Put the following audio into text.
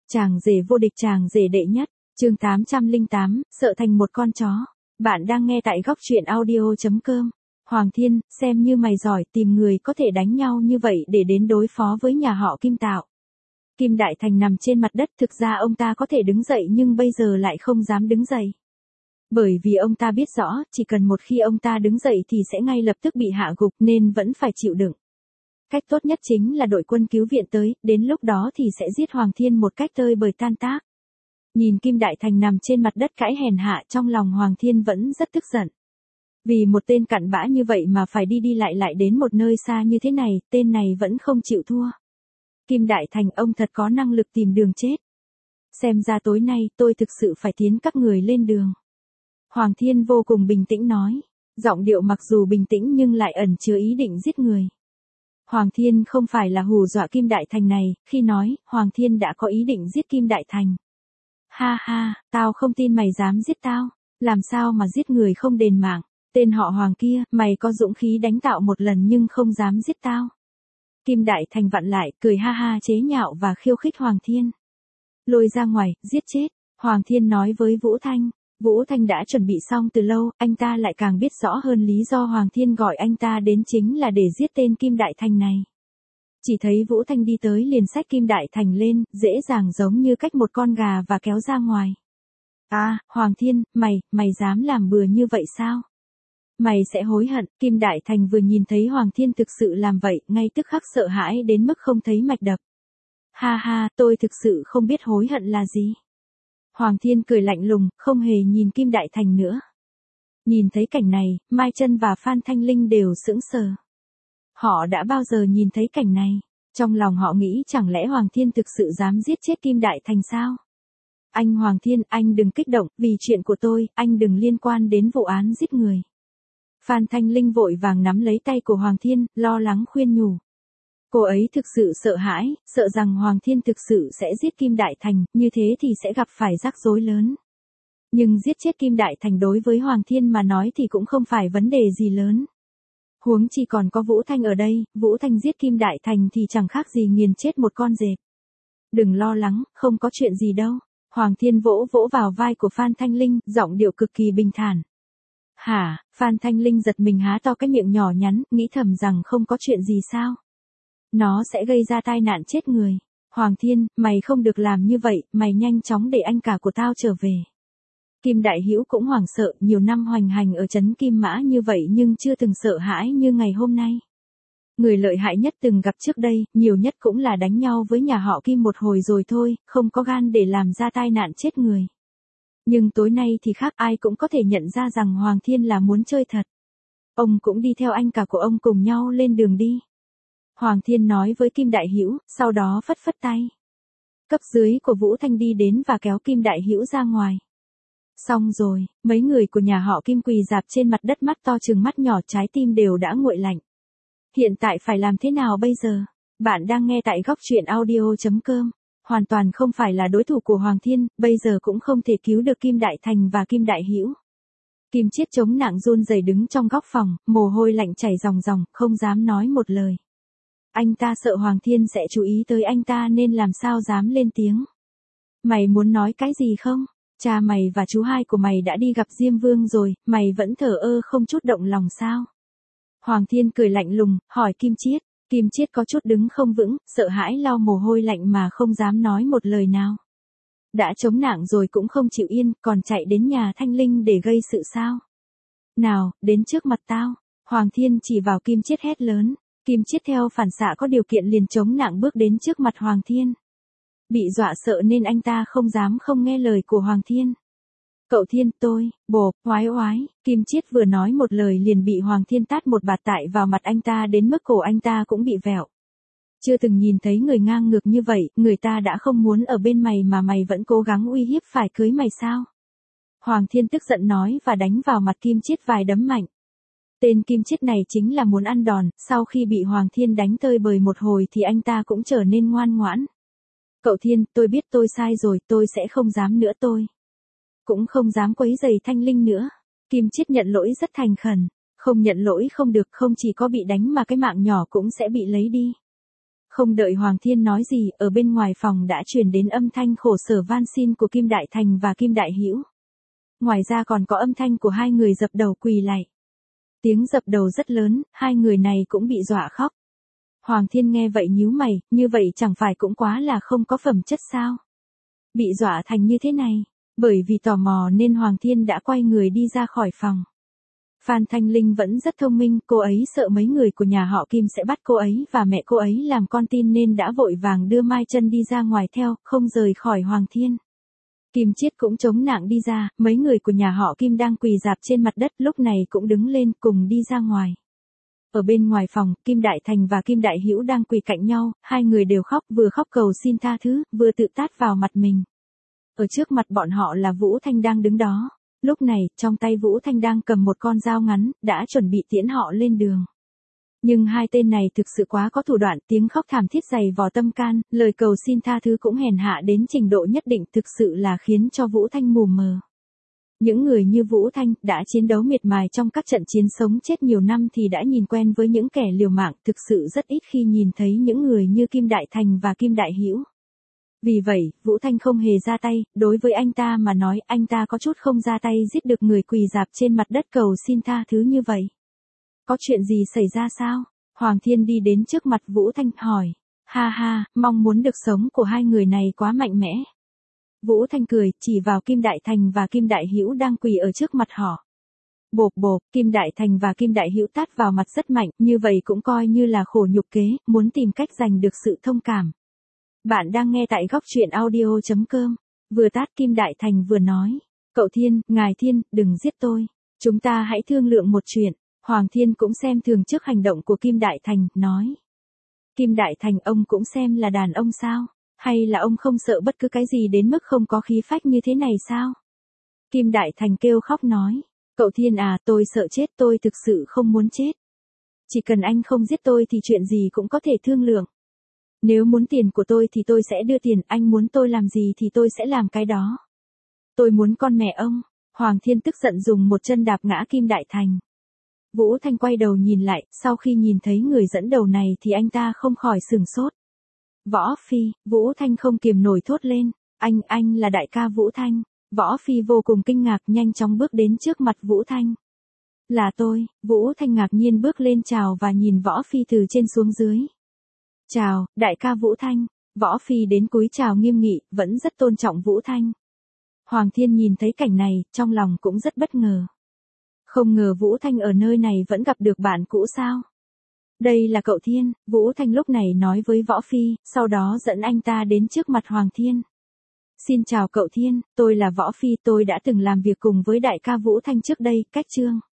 Chàng rể vô địch, chàng rể đệ nhất, chương 808, sợ thành một con chó. Bạn đang nghe tại góc truyện audio.com. Hoàng Thiên, xem như mày giỏi tìm người có thể đánh nhau như vậy để đến đối phó với nhà họ Kim Tạo. Kim Đại Thành nằm trên mặt đất, thực ra ông ta có thể đứng dậy nhưng bây giờ lại không dám đứng dậy. Bởi vì ông ta biết rõ, chỉ cần một khi ông ta đứng dậy thì sẽ ngay lập tức bị hạ gục nên vẫn phải chịu đựng. Cách tốt nhất chính là đội quân cứu viện tới, đến lúc đó thì sẽ giết Hoàng Thiên một cách tơi bời tan tác. Nhìn Kim Đại Thành nằm trên mặt đất cãi hèn hạ, trong lòng Hoàng Thiên vẫn rất tức giận. Vì một tên cặn bã như vậy mà phải đi lại đến một nơi xa như thế này, tên này vẫn không chịu thua. Kim Đại Thành, ông thật có năng lực tìm đường chết. Xem ra tối nay tôi thực sự phải tiến các người lên đường. Hoàng Thiên vô cùng bình tĩnh nói. Giọng điệu mặc dù bình tĩnh nhưng lại ẩn chứa ý định giết người. Hoàng Thiên không phải là hù dọa Kim Đại Thành này, khi nói, Hoàng Thiên đã có ý định giết Kim Đại Thành. Ha ha, tao không tin mày dám giết tao, làm sao mà giết người không đền mạng, tên họ Hoàng kia, mày có dũng khí đánh Tạo một lần nhưng không dám giết tao. Kim Đại Thành vặn lại, cười ha ha chế nhạo và khiêu khích Hoàng Thiên. Lôi ra ngoài, giết chết, Hoàng Thiên nói với Vũ Thanh. Vũ Thanh đã chuẩn bị xong từ lâu, anh ta lại càng biết rõ hơn lý do Hoàng Thiên gọi anh ta đến chính là để giết tên Kim Đại Thành này. Chỉ thấy Vũ Thanh đi tới liền xách Kim Đại Thành lên, dễ dàng giống như cách một con gà và kéo ra ngoài. À, Hoàng Thiên, mày dám làm bừa như vậy sao? Mày sẽ hối hận. Kim Đại Thành vừa nhìn thấy Hoàng Thiên thực sự làm vậy, ngay tức khắc sợ hãi đến mức không thấy mạch đập. Ha ha, tôi thực sự không biết hối hận là gì. Hoàng Thiên cười lạnh lùng, không hề nhìn Kim Đại Thành nữa. Nhìn thấy cảnh này, Mai Chân và Phan Thanh Linh đều sững sờ. Họ đã bao giờ nhìn thấy cảnh này? Trong lòng họ nghĩ chẳng lẽ Hoàng Thiên thực sự dám giết chết Kim Đại Thành sao? Anh Hoàng Thiên, anh đừng kích động, vì chuyện của tôi, anh đừng liên quan đến vụ án giết người. Phan Thanh Linh vội vàng nắm lấy tay của Hoàng Thiên, lo lắng khuyên nhủ. Cô ấy thực sự sợ hãi, sợ rằng Hoàng Thiên thực sự sẽ giết Kim Đại Thành, như thế thì sẽ gặp phải rắc rối lớn. Nhưng giết chết Kim Đại Thành đối với Hoàng Thiên mà nói thì cũng không phải vấn đề gì lớn. Huống chi còn có Vũ Thanh ở đây, Vũ Thanh giết Kim Đại Thành thì chẳng khác gì nghiền chết một con dẹp. Đừng lo lắng, không có chuyện gì đâu. Hoàng Thiên vỗ vỗ vào vai của Phan Thanh Linh, giọng điệu cực kỳ bình thản. Hả? Phan Thanh Linh giật mình há to cái miệng nhỏ nhắn, nghĩ thầm rằng không có chuyện gì sao? Nó sẽ gây ra tai nạn chết người. Hoàng Thiên, mày không được làm như vậy, mày nhanh chóng để anh cả của tao trở về. Kim Đại Hữu cũng hoảng sợ, nhiều năm hoành hành ở trấn Kim Mã như vậy nhưng chưa từng sợ hãi như ngày hôm nay. Người lợi hại nhất từng gặp trước đây, nhiều nhất cũng là đánh nhau với nhà họ Kim một hồi rồi thôi, không có gan để làm ra tai nạn chết người. Nhưng tối nay thì khác, ai cũng có thể nhận ra rằng Hoàng Thiên là muốn chơi thật. Ông cũng đi theo anh cả của ông cùng nhau lên đường đi. Hoàng Thiên nói với Kim Đại Hữu, sau đó phất phất tay. Cấp dưới của Vũ Thanh đi đến và kéo Kim Đại Hữu ra ngoài. Xong rồi, mấy người của nhà họ Kim quỳ rạp trên mặt đất, mắt to trừng mắt nhỏ, trái tim đều đã nguội lạnh. Hiện tại phải làm thế nào bây giờ? Bạn đang nghe tại góc truyện audio.com. Hoàn toàn không phải là đối thủ của Hoàng Thiên, bây giờ cũng không thể cứu được Kim Đại Thành và Kim Đại Hữu. Kim Chiết chống nặng run rẩy đứng trong góc phòng, mồ hôi lạnh chảy ròng ròng, không dám nói một lời. Anh ta sợ Hoàng Thiên sẽ chú ý tới anh ta nên làm sao dám lên tiếng. Mày muốn nói cái gì không? Cha mày và chú hai của mày đã đi gặp Diêm Vương rồi, mày vẫn thờ ơ không chút động lòng sao? Hoàng Thiên cười lạnh lùng, hỏi Kim Chiết. Kim Chiết có chút đứng không vững, sợ hãi lau mồ hôi lạnh mà không dám nói một lời nào. Đã chống nặng rồi cũng không chịu yên, còn chạy đến nhà Thanh Linh để gây sự sao? Nào, đến trước mặt tao. Hoàng Thiên chỉ vào Kim Chiết hét lớn. Kim Chiết theo phản xạ có điều kiện liền chống nặng bước đến trước mặt Hoàng Thiên. Bị dọa sợ nên anh ta không dám không nghe lời của Hoàng Thiên. Cậu Thiên, tôi, bộp, oái oái, Kim Chiết vừa nói một lời liền bị Hoàng Thiên tát một bạt tại vào mặt anh ta đến mức cổ anh ta cũng bị vẹo. Chưa từng nhìn thấy người ngang ngược như vậy, người ta đã không muốn ở bên mày mà mày vẫn cố gắng uy hiếp phải cưới mày sao? Hoàng Thiên tức giận nói và đánh vào mặt Kim Chiết vài đấm mạnh. Tên Kim Chiết này chính là muốn ăn đòn, sau khi bị Hoàng Thiên đánh tơi bời một hồi thì anh ta cũng trở nên ngoan ngoãn. Cậu Thiên, tôi biết tôi sai rồi, tôi sẽ không dám nữa, tôi cũng không dám quấy rầy Thanh Linh nữa. Kim Chiết nhận lỗi rất thành khẩn, không nhận lỗi không được, không chỉ có bị đánh mà cái mạng nhỏ cũng sẽ bị lấy đi. Không đợi Hoàng Thiên nói gì, ở bên ngoài phòng đã truyền đến âm thanh khổ sở van xin của Kim Đại Thành và Kim Đại Hữu. Ngoài ra còn có âm thanh của hai người dập đầu quỳ lạy. Tiếng dập đầu rất lớn, hai người này cũng bị dọa khóc. Hoàng Thiên nghe vậy nhíu mày, như vậy chẳng phải cũng quá là không có phẩm chất sao? Bị dọa thành như thế này, bởi vì tò mò nên Hoàng Thiên đã quay người đi ra khỏi phòng. Phan Thanh Linh vẫn rất thông minh, cô ấy sợ mấy người của nhà họ Kim sẽ bắt cô ấy và mẹ cô ấy làm con tin nên đã vội vàng đưa Mai Chân đi ra ngoài theo, không rời khỏi Hoàng Thiên. Kim Chiết cũng chống nạng đi ra, mấy người của nhà họ Kim đang quỳ rạp trên mặt đất lúc này cũng đứng lên cùng đi ra ngoài. Ở bên ngoài phòng, Kim Đại Thành và Kim Đại Hữu đang quỳ cạnh nhau, hai người đều khóc, vừa khóc cầu xin tha thứ, vừa tự tát vào mặt mình. Ở trước mặt bọn họ là Vũ Thanh đang đứng đó. Lúc này, trong tay Vũ Thanh đang cầm một con dao ngắn, đã chuẩn bị tiễn họ lên đường. Nhưng hai tên này thực sự quá có thủ đoạn, tiếng khóc thảm thiết dày vò tâm can, lời cầu xin tha thứ cũng hèn hạ đến trình độ nhất định, thực sự là khiến cho Vũ Thanh mù mờ. Những người như Vũ Thanh đã chiến đấu miệt mài trong các trận chiến sống chết nhiều năm thì đã nhìn quen với những kẻ liều mạng, thực sự rất ít khi nhìn thấy những người như Kim Đại Thành và Kim Đại Hữu. Vì vậy, Vũ Thanh không hề ra tay, đối với anh ta mà nói anh ta có chút không ra tay giết được người quỳ rạp trên mặt đất cầu xin tha thứ như vậy. Có chuyện gì xảy ra sao? Hoàng Thiên đi đến trước mặt Vũ Thanh hỏi. Ha ha, mong muốn được sống của hai người này quá mạnh mẽ. Vũ Thanh cười, chỉ vào Kim Đại Thành và Kim Đại Hữu đang quỳ ở trước mặt họ. Bộp bộp, Kim Đại Thành và Kim Đại Hữu tát vào mặt rất mạnh, như vậy cũng coi như là khổ nhục kế, muốn tìm cách giành được sự thông cảm. Bạn đang nghe tại góc truyện audio.com. Vừa tát Kim Đại Thành vừa nói. Cậu Thiên, ngài Thiên, đừng giết tôi. Chúng ta hãy thương lượng một chuyện. Hoàng Thiên cũng xem thường trước hành động của Kim Đại Thành, nói. Kim Đại Thành, ông cũng xem là đàn ông sao? Hay là ông không sợ bất cứ cái gì đến mức không có khí phách như thế này sao? Kim Đại Thành kêu khóc nói. Cậu Thiên à, tôi sợ chết, tôi thực sự không muốn chết. Chỉ cần anh không giết tôi thì chuyện gì cũng có thể thương lượng. Nếu muốn tiền của tôi thì tôi sẽ đưa tiền, anh muốn tôi làm gì thì tôi sẽ làm cái đó. Tôi muốn con mẹ ông. Hoàng Thiên tức giận dùng một chân đạp ngã Kim Đại Thành. Vũ Thanh quay đầu nhìn lại, sau khi nhìn thấy người dẫn đầu này thì anh ta không khỏi sửng sốt. Võ Phi, Vũ Thanh không kiềm nổi thốt lên, anh là đại ca Vũ Thanh. Võ Phi vô cùng kinh ngạc, nhanh chóng bước đến trước mặt Vũ Thanh. Là tôi. Vũ Thanh ngạc nhiên bước lên chào và nhìn Võ Phi từ trên xuống dưới. Chào, đại ca Vũ Thanh. Võ Phi đến cúi chào nghiêm nghị, vẫn rất tôn trọng Vũ Thanh. Hoàng Thiên nhìn thấy cảnh này, trong lòng cũng rất bất ngờ. Không ngờ Vũ Thanh ở nơi này vẫn gặp được bạn cũ sao? Đây là cậu Thiên, Vũ Thanh lúc này nói với Võ Phi, sau đó dẫn anh ta đến trước mặt Hoàng Thiên. Xin chào cậu Thiên, tôi là Võ Phi, tôi đã từng làm việc cùng với đại ca Vũ Thanh trước đây, cách chương.